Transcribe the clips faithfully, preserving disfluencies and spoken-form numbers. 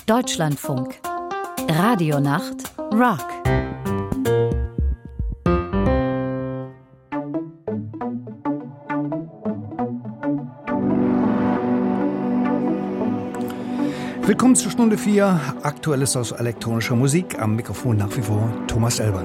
Deutschlandfunk. Radionacht Rock. Willkommen zur Stunde vier, Aktuelles aus elektronischer Musik. Am Mikrofon nach wie vor Thomas Elbern.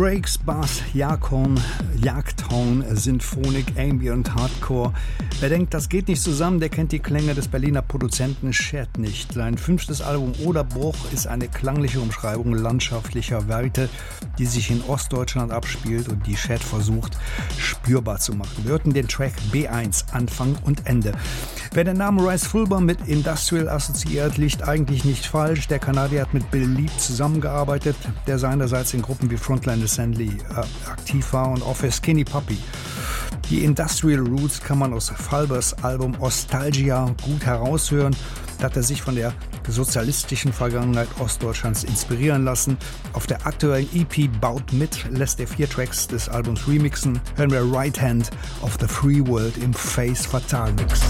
Drakes, Bass, Jagdhorn, Jagdhorn, Sinfonik, Ambient, Hardcore. Wer denkt, das geht nicht zusammen, der kennt die Klänge des Berliner Produzenten Shed nicht. Sein fünftes Album Oderbruch ist eine klangliche Umschreibung landschaftlicher Weite, die sich in Ostdeutschland abspielt und die Shed versucht, spürbar zu machen. Wir hörten den Track B eins, Anfang und Ende. Wer den Namen Rice Fulber mit Industrial assoziiert, liegt eigentlich nicht falsch. Der Kanadier hat mit Bill Leap zusammengearbeitet, der seinerseits in Gruppen wie Frontline Assembly äh, aktiv war und auch für Skinny Puppy. Die Industrial Roots kann man aus Fulbers Album Ostalgia gut heraushören. Da hat er sich von der sozialistischen Vergangenheit Ostdeutschlands inspirieren lassen. Auf der aktuellen E P Baut mit lässt er vier Tracks des Albums remixen. Hören wir Right Hand of the Free World im Face Fatal Mix.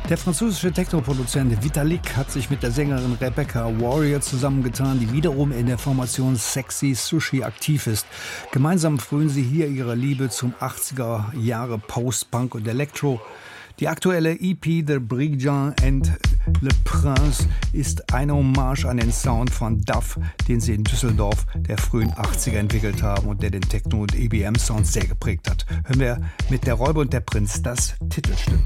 Der französische Techno-Produzent Vitalik hat sich mit der Sängerin Rebecca Warrior zusammengetan, die wiederum in der Formation Sexy Sushi aktiv ist. Gemeinsam frönen sie hier ihre Liebe zum achtziger Jahre Post-Punk und Elektro. Die aktuelle E P The Brigand and Le Prince ist eine Hommage an den Sound von Duff, den sie in Düsseldorf der frühen achtziger entwickelt haben und der den Techno- und E B M-Sound sehr geprägt hat. Hören wir mit Der Räuber und der Prinz das Titelstück.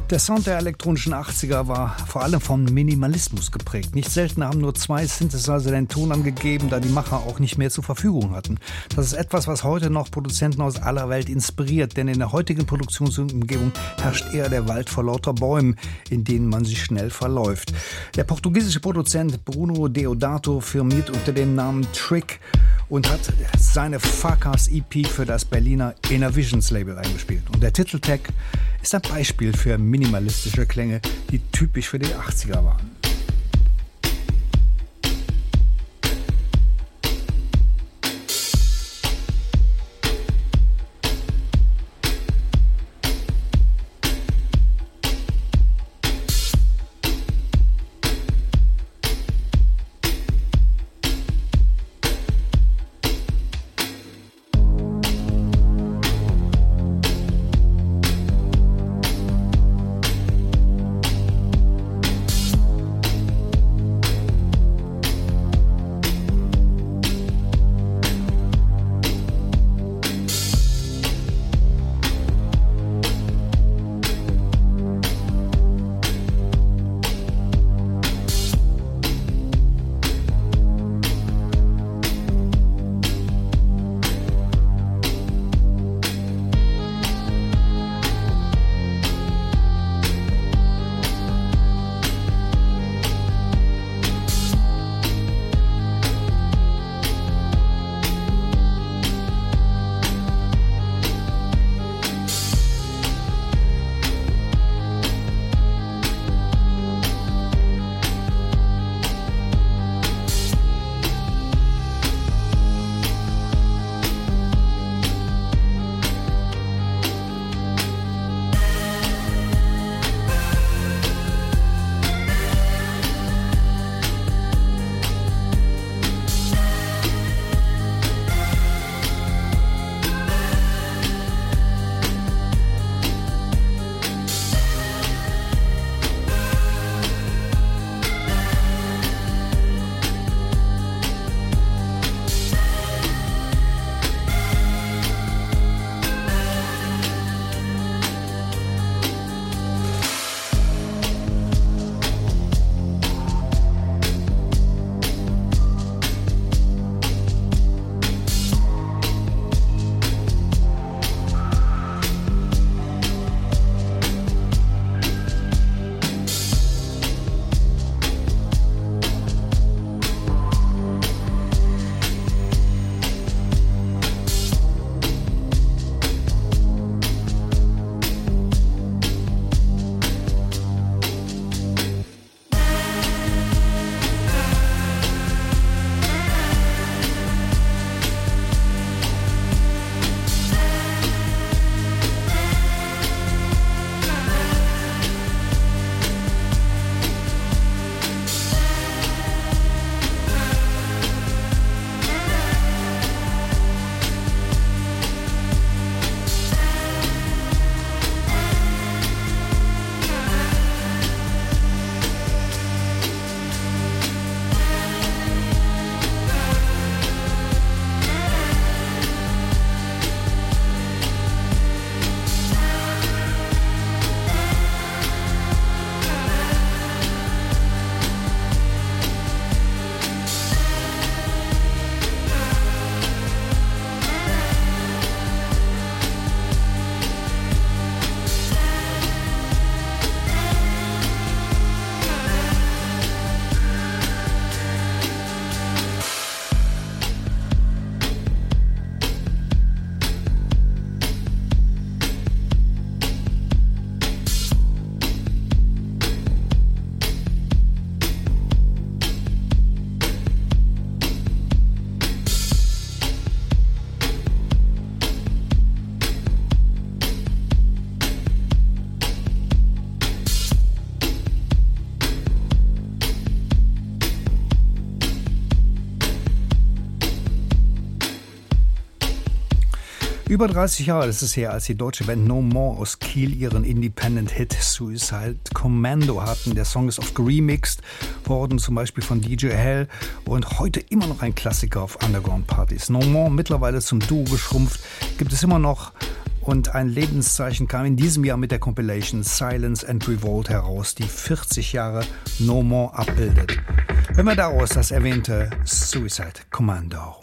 Der Sound der elektronischen achtziger war vor allem vom Minimalismus geprägt. Nicht selten haben nur zwei Synthesizer den Ton angegeben, da die Macher auch nicht mehr zur Verfügung hatten. Das ist etwas, was heute noch Produzenten aus aller Welt inspiriert, denn in der heutigen Produktionsumgebung herrscht eher der Wald vor lauter Bäumen, in denen man sich schnell verläuft. Der portugiesische Produzent Bruno Deodato firmiert unter dem Namen Trick und hat seine Farkas E P für das Berliner Inner Visions Label eingespielt. Und der Titeltag ist ein Beispiel für minimalistische Klänge, die typisch für die achtziger waren. Über dreißig Jahre ist es her, als die deutsche Band No More aus Kiel ihren Independent-Hit Suicide Commando hatten. Der Song ist oft geremixed worden, zum Beispiel von D J Hell, und heute immer noch ein Klassiker auf Underground-Partys. No More, mittlerweile zum Duo geschrumpft, gibt es immer noch Und ein Lebenszeichen kam in diesem Jahr mit der Compilation Silence and Revolt heraus, die vierzig Jahre No More abbildet. Hören wir daraus das erwähnte Suicide Commando.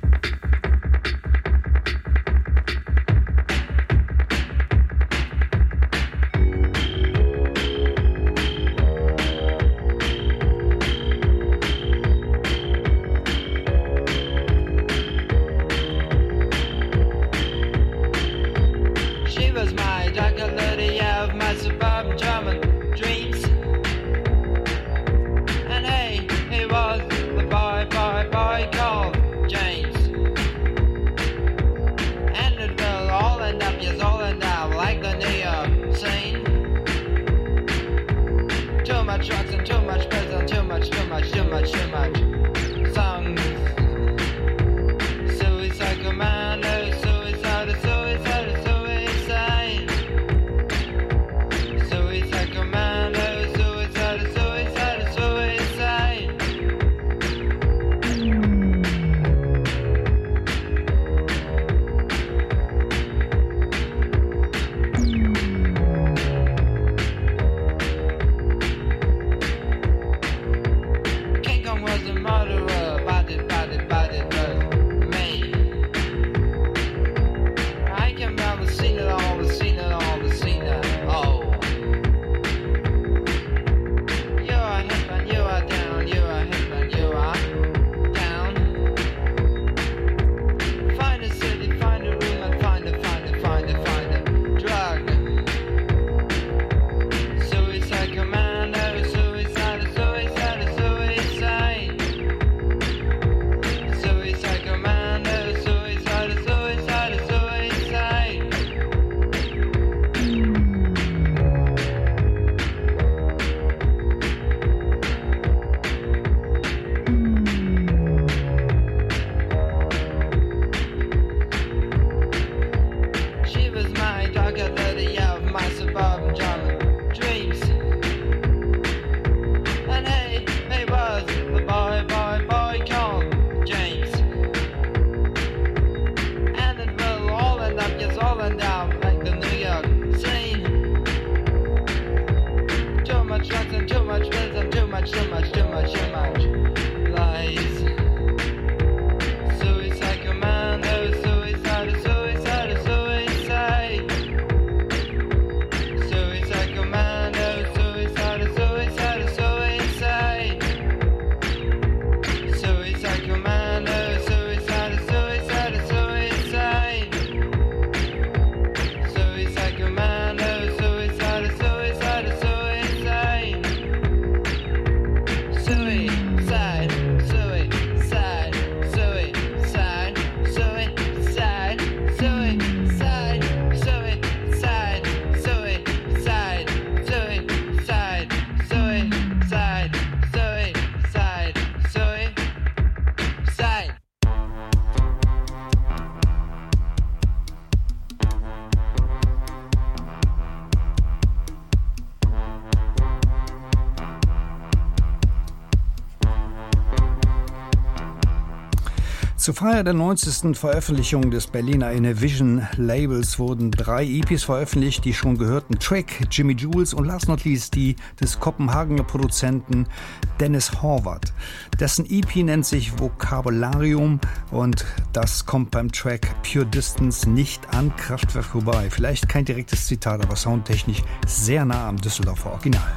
Zur Feier der neunzigsten Veröffentlichung des Berliner Innevision Labels wurden drei E Ps veröffentlicht, die schon gehörten Trick, Jimmy Jules und last not least die des Kopenhagener Produzenten Dennis Horvath. Dessen E P nennt sich Vocabularium und das kommt beim Track Pure Distance nicht an Kraftwerk vorbei. Vielleicht kein direktes Zitat, aber soundtechnisch sehr nah am Düsseldorfer Original.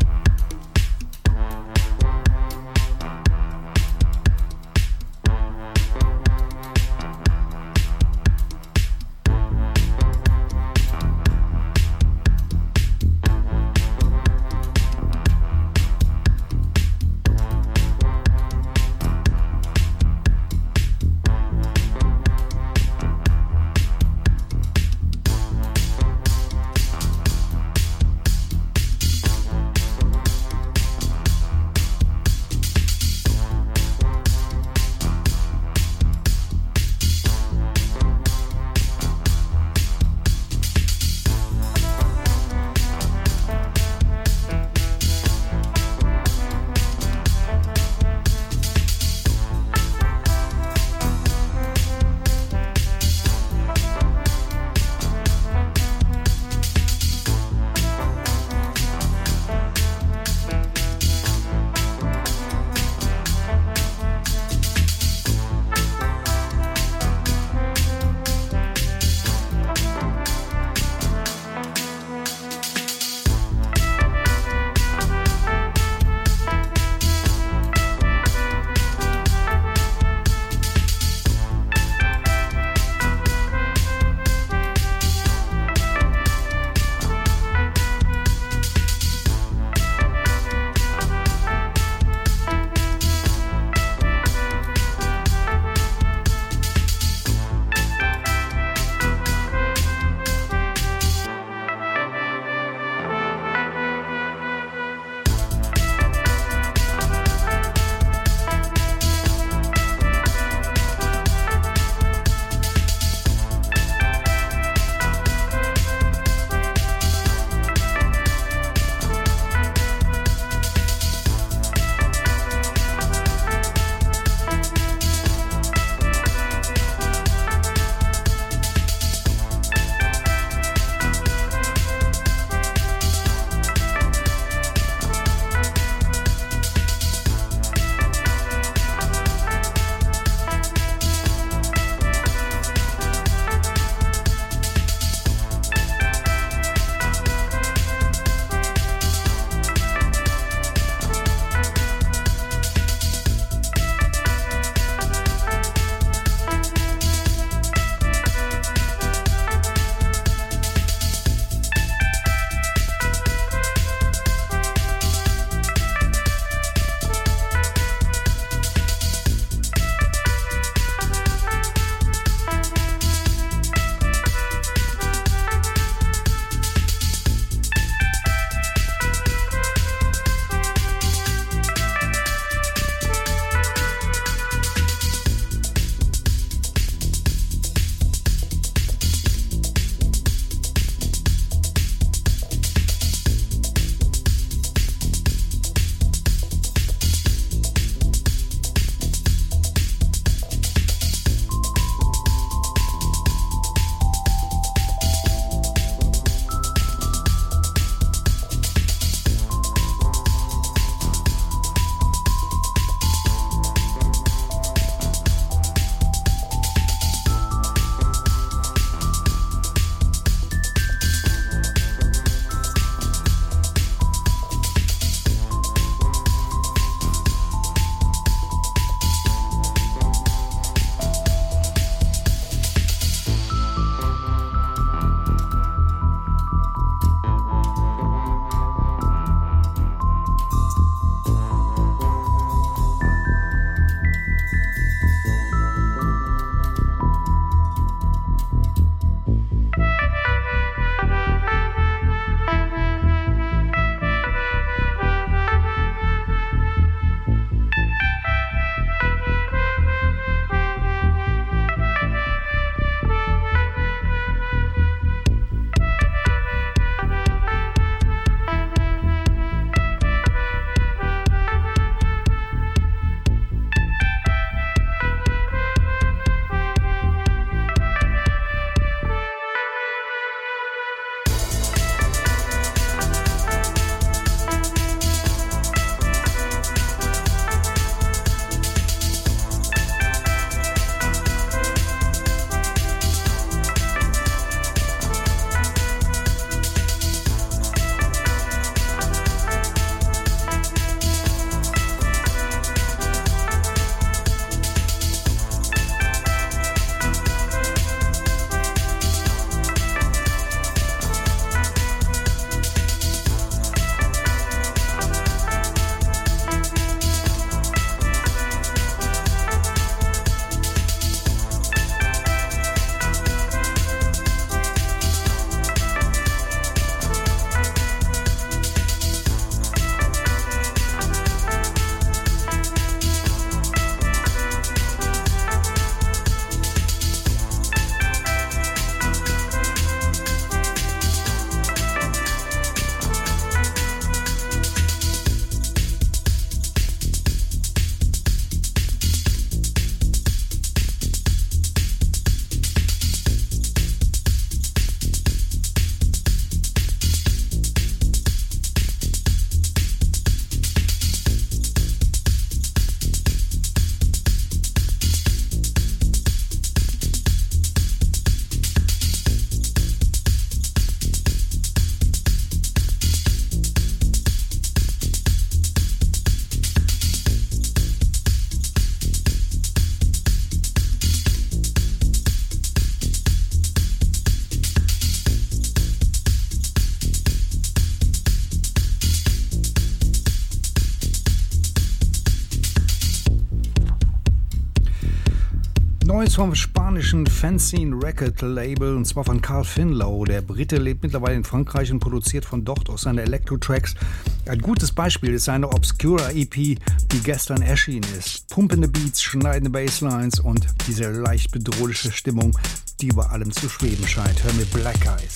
Neues vom spanischen Fanzine Record Label, und zwar von Carl Finlow. Der Brite lebt mittlerweile in Frankreich und produziert von dort aus seine Electro-Tracks. Ein gutes Beispiel ist seine Obscura-E P, die gestern erschienen ist. Pumpende Beats, schneidende Basslines und diese leicht bedrohliche Stimmung, die über allem zu schweben scheint. Hör mir Black Eyes.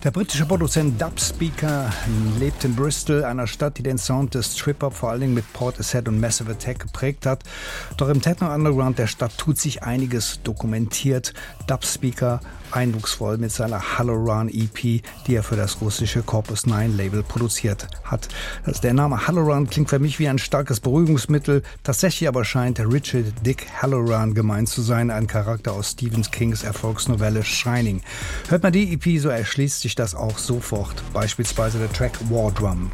Der britische Produzent Dubspeaker lebt in Bristol, einer Stadt, die den Sound des Trip-Hop vor allen Dingen mit Portishead und Massive Attack geprägt hat. Doch im Techno-Underground der Stadt tut sich einiges dokumentiert. Dubspeaker eindrucksvoll mit seiner Halloran E P, die er für das russische Corpus neun Label produziert hat. Also der Name Halloran klingt für mich wie ein starkes Beruhigungsmittel. Tatsächlich aber scheint Richard Dick Halloran gemeint zu sein, ein Charakter aus Stephen Kings Erfolgsnovelle Shining. Hört man die E P, so erschließt sich das auch sofort. Beispielsweise der Track War Drum.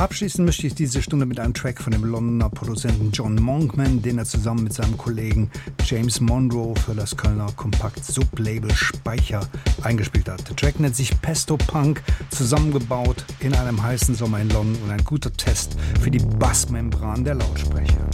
Abschließen möchte ich diese Stunde mit einem Track von dem Londoner Produzenten John Monkman, den er zusammen mit seinem Kollegen James Monroe für das Kölner Kompakt-Sublabel Speicher eingespielt hat. Der Track nennt sich Pesto Punk, zusammengebaut in einem heißen Sommer in London und ein guter Test für die Bassmembran der Lautsprecher.